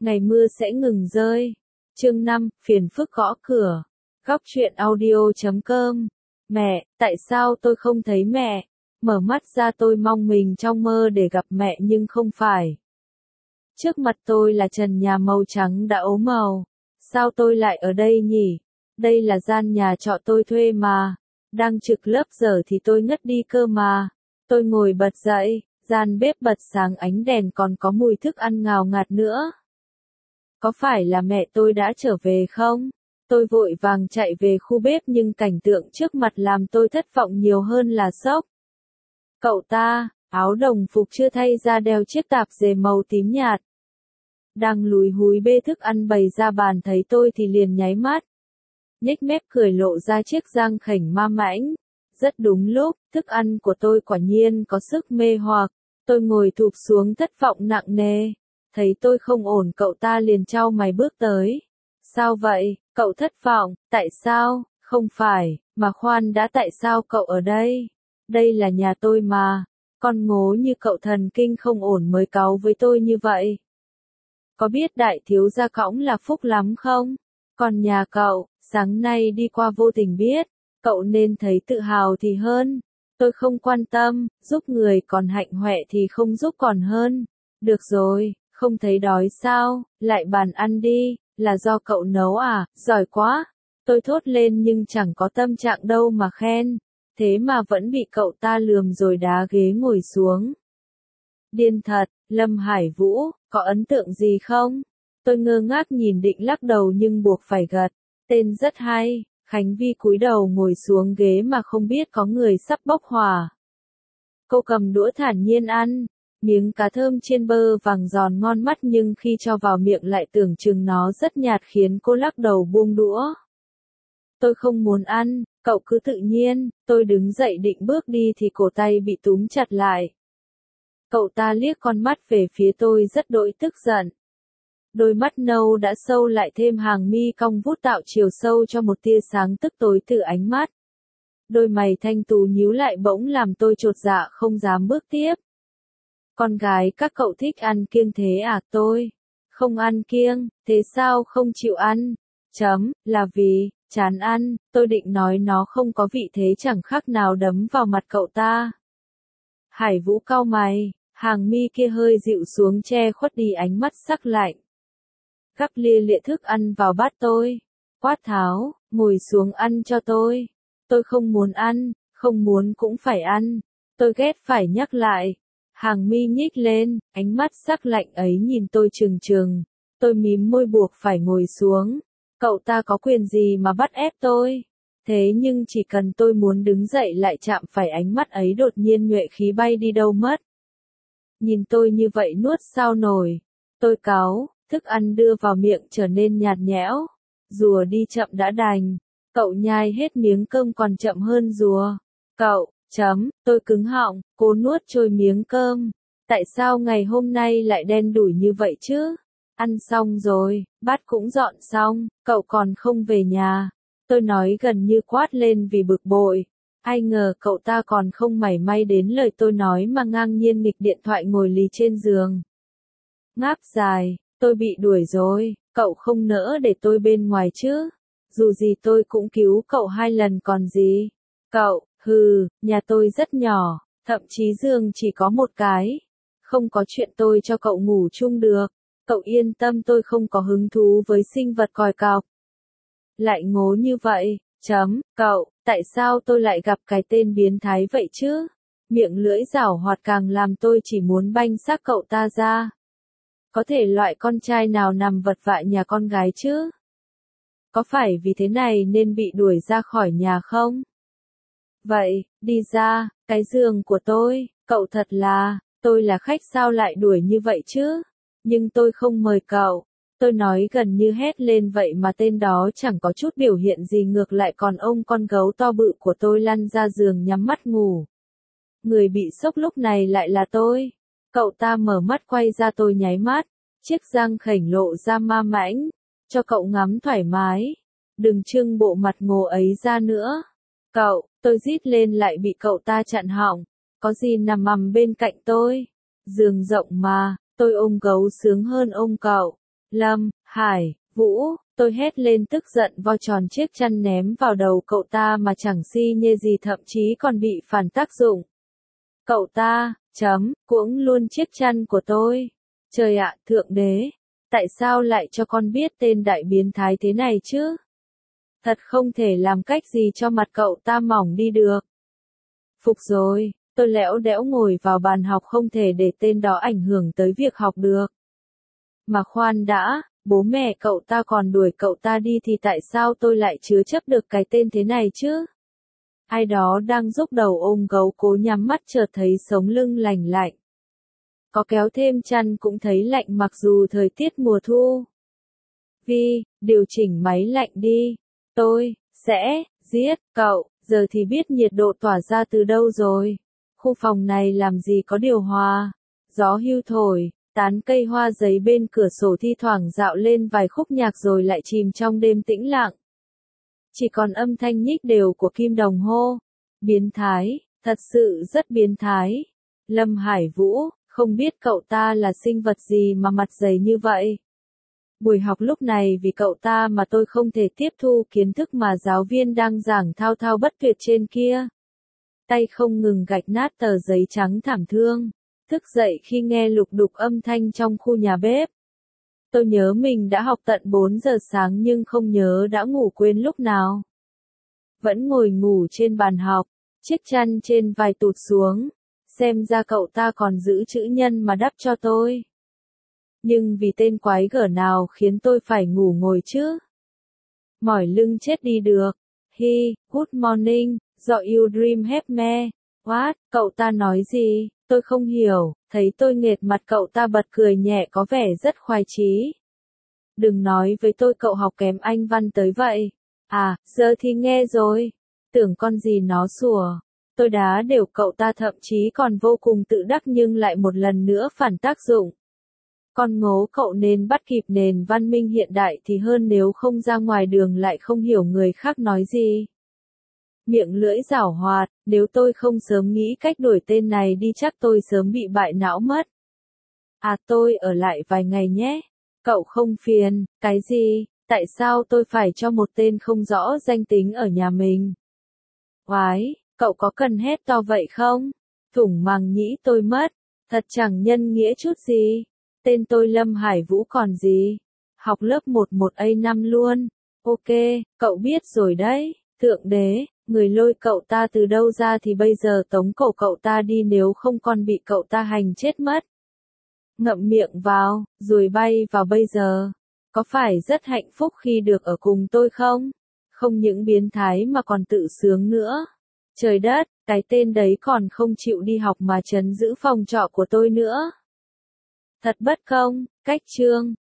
ngày mưa sẽ ngừng rơi. Chương 5, phiền phức gõ cửa. Góc truyện audio.com. Mẹ, tại sao tôi không thấy mẹ? Mở mắt ra tôi mong mình trong mơ để gặp mẹ nhưng không phải. Trước mặt tôi là trần nhà màu trắng đã ố màu. Sao tôi lại ở đây nhỉ? Đây là gian nhà trọ tôi thuê mà. Đang trực lớp giờ thì tôi ngất đi cơ mà. Tôi ngồi bật dậy, gian bếp bật sáng ánh đèn còn có mùi thức ăn ngào ngạt nữa. Có phải là mẹ tôi đã trở về không? Tôi vội vàng chạy về khu bếp nhưng cảnh tượng trước mặt làm tôi thất vọng nhiều hơn là sốc. Cậu ta, áo đồng phục chưa thay ra đeo chiếc tạp dề màu tím nhạt. Đang lúi húi bê thức ăn bày ra bàn thấy tôi thì liền nháy mắt. Nhếch mép cười lộ ra chiếc răng khểnh ma mãnh. Rất đúng lúc, thức ăn của tôi quả nhiên có sức mê hoặc. Tôi ngồi thụp xuống thất vọng nặng nề. Thấy tôi không ổn cậu ta liền chau mày bước tới. Sao vậy, cậu thất vọng, tại sao, không phải, mà khoan đã tại sao cậu ở đây? Đây là nhà tôi mà, con ngố như cậu thần kinh không ổn mới cáu với tôi như vậy. Có biết đại thiếu gia cõng là phúc lắm không? Còn nhà cậu, sáng nay đi qua vô tình biết, cậu nên thấy tự hào thì hơn. Tôi không quan tâm, giúp người còn hạnh huệ thì không giúp còn hơn. Được rồi, không thấy đói sao, lại bàn ăn đi, là do cậu nấu à, giỏi quá. Tôi thốt lên nhưng chẳng có tâm trạng đâu mà khen, thế mà vẫn bị cậu ta lườm rồi đá ghế ngồi xuống. Điên thật, Lâm Hải Vũ, có ấn tượng gì không? Tôi ngơ ngác nhìn định lắc đầu nhưng buộc phải gật, tên rất hay. Khánh Vi cúi đầu ngồi xuống ghế mà không biết có người sắp bốc hỏa. Cô cầm đũa thản nhiên ăn, miếng cá thơm chiên bơ vàng giòn ngon mắt nhưng khi cho vào miệng lại tưởng chừng nó rất nhạt khiến cô lắc đầu buông đũa. Tôi không muốn ăn, cậu cứ tự nhiên. Tôi đứng dậy định bước đi thì cổ tay bị túm chặt lại. Cậu ta liếc con mắt về phía tôi rất đỗi tức giận. Đôi mắt nâu đã sâu lại thêm hàng mi cong vút tạo chiều sâu cho một tia sáng tức tối từ ánh mắt. Đôi mày thanh tú nhíu lại bỗng làm tôi chột dạ không dám bước tiếp. Con gái các cậu thích ăn kiêng thế à? Tôi không ăn kiêng, thế sao không chịu ăn? Là vì chán ăn. Tôi định nói nó không có vị thế chẳng khác nào đấm vào mặt cậu ta. Hải Vũ cau mày, hàng mi kia hơi dịu xuống che khuất đi ánh mắt sắc lạnh. Gắp lia lịa thức ăn vào bát tôi. Quát tháo, ngồi xuống ăn cho tôi. Tôi không muốn ăn, không muốn cũng phải ăn. Tôi ghét phải nhắc lại. Hàng mi nhích lên, ánh mắt sắc lạnh ấy nhìn tôi trừng trừng. Tôi mím môi buộc phải ngồi xuống. Cậu ta có quyền gì mà bắt ép tôi? Thế nhưng chỉ cần tôi muốn đứng dậy lại chạm phải ánh mắt ấy đột nhiên nhuệ khí bay đi đâu mất. Nhìn tôi như vậy nuốt sao nổi. Tôi cáu, thức ăn đưa vào miệng trở nên nhạt nhẽo. Rùa đi chậm đã đành. Cậu nhai hết miếng cơm còn chậm hơn rùa. Cậu, tôi cứng họng, cố nuốt trôi miếng cơm. Tại sao ngày hôm nay lại đen đủi như vậy chứ? Ăn xong rồi, bát cũng dọn xong, cậu còn không về nhà. Tôi nói gần như quát lên vì bực bội. Ai ngờ cậu ta còn không mảy may đến lời tôi nói mà ngang nhiên nghịch điện thoại ngồi lì trên giường. Ngáp dài, tôi bị đuổi rồi, cậu không nỡ để tôi bên ngoài chứ? Dù gì tôi cũng cứu cậu 2 lần còn gì. Cậu, nhà tôi rất nhỏ, thậm chí giường chỉ có một cái. Không có chuyện tôi cho cậu ngủ chung được. Cậu yên tâm tôi không có hứng thú với sinh vật còi cọc. Lại ngố như vậy, cậu, tại sao tôi lại gặp cái tên biến thái vậy chứ? Miệng lưỡi giảo hoạt càng làm tôi chỉ muốn banh xác cậu ta ra. Có thể loại con trai nào nằm vật vạ nhà con gái chứ? Có phải vì thế này nên bị đuổi ra khỏi nhà không? Vậy, đi ra, cái giường của tôi, cậu thật là, tôi là khách sao lại đuổi như vậy chứ? Nhưng tôi không mời cậu. Tôi nói gần như hét lên vậy mà tên đó chẳng có chút biểu hiện gì ngược lại còn ôm con gấu to bự của tôi lăn ra giường nhắm mắt ngủ. Người bị sốc lúc này lại là tôi. Cậu ta mở mắt quay ra tôi nháy mắt, chiếc răng khểnh lộ ra ma mãnh, cho cậu ngắm thoải mái. Đừng trưng bộ mặt ngồ ấy ra nữa. Cậu, tôi rít lên lại bị cậu ta chặn họng. Có gì nằm mằm bên cạnh tôi? Giường rộng mà, tôi ôm gấu sướng hơn ôm cậu. Lâm, Hải, Vũ, tôi hét lên tức giận vo tròn chiếc chăn ném vào đầu cậu ta mà chẳng si nhê gì, thậm chí còn bị phản tác dụng. Cậu ta, cuỗng luôn chiếc chăn của tôi. Trời ạ, Thượng Đế, tại sao lại cho con biết tên đại biến thái thế này chứ? Thật không thể làm cách gì cho mặt cậu ta mỏng đi được. Phục rồi, tôi lẽo đẽo ngồi vào bàn học, không thể để tên đó ảnh hưởng tới việc học được. Mà khoan đã, bố mẹ cậu ta còn đuổi cậu ta đi thì tại sao tôi lại chứa chấp được cái tên thế này chứ? Ai đó đang giúp đầu ôm gấu, cố nhắm mắt chợt thấy sống lưng lành lạnh. Có kéo thêm chăn cũng thấy lạnh mặc dù thời tiết mùa thu. Vi, điều chỉnh máy lạnh đi. Tôi sẽ giết cậu. Giờ thì biết nhiệt độ tỏa ra từ đâu rồi. Khu phòng này làm gì có điều hòa. Gió hưu thổi, tán cây hoa giấy bên cửa sổ thi thoảng dạo lên vài khúc nhạc rồi lại chìm trong đêm tĩnh lặng. Chỉ còn âm thanh nhích đều của kim đồng hồ. Biến thái, thật sự rất biến thái. Lâm Hải Vũ, không biết cậu ta là sinh vật gì mà mặt dày như vậy. Buổi học lúc này vì cậu ta mà tôi không thể tiếp thu kiến thức mà giáo viên đang giảng thao thao bất tuyệt trên kia. Tay không ngừng gạch nát tờ giấy trắng thảm thương. Thức dậy khi nghe lục đục âm thanh trong khu nhà bếp. Tôi nhớ mình đã học tận 4 giờ sáng nhưng không nhớ đã ngủ quên lúc nào. Vẫn ngồi ngủ trên bàn học, chiếc chăn trên vai tụt xuống. Xem ra cậu ta còn giữ chữ nhân mà đắp cho tôi. Nhưng vì tên quái gở nào khiến tôi phải ngủ ngồi chứ? Mỏi lưng chết đi được. Good morning, do you dream have me. What? Cậu ta nói gì? Tôi không hiểu. Thấy tôi nghệt mặt cậu ta bật cười nhẹ có vẻ rất khoái chí. Đừng nói với tôi cậu học kém Anh văn tới vậy. À, giờ thì nghe rồi. Tưởng con gì nó sủa. Tôi đá đều cậu ta, thậm chí còn vô cùng tự đắc nhưng lại một lần nữa phản tác dụng. Con ngố, cậu nên bắt kịp nền văn minh hiện đại thì hơn, nếu không ra ngoài đường lại không hiểu người khác nói gì. Miệng lưỡi giảo hoạt, nếu tôi không sớm nghĩ cách đuổi tên này đi chắc tôi sớm bị bại não mất. À, tôi ở lại vài ngày nhé. Cậu không phiền. Cái gì? Tại sao tôi phải cho một tên không rõ danh tính ở nhà mình? Oái, cậu có cần hét to vậy không? Thủng màng nhĩ tôi mất. Thật chẳng nhân nghĩa chút gì. Tên tôi Lâm Hải Vũ còn gì. Học lớp 11A5 luôn. Ok, cậu biết rồi đấy. Thượng Đế, người lôi cậu ta từ đâu ra thì bây giờ tống cổ cậu ta đi, nếu không con bị cậu ta hành chết mất. Ngậm miệng vào, ruồi bay vào bây giờ. Có phải rất hạnh phúc khi được ở cùng tôi không? Không những biến thái mà còn tự sướng nữa. Trời đất, cái tên đấy còn không chịu đi học mà trấn giữ phòng trọ của tôi nữa. Thật bất công. Cách chương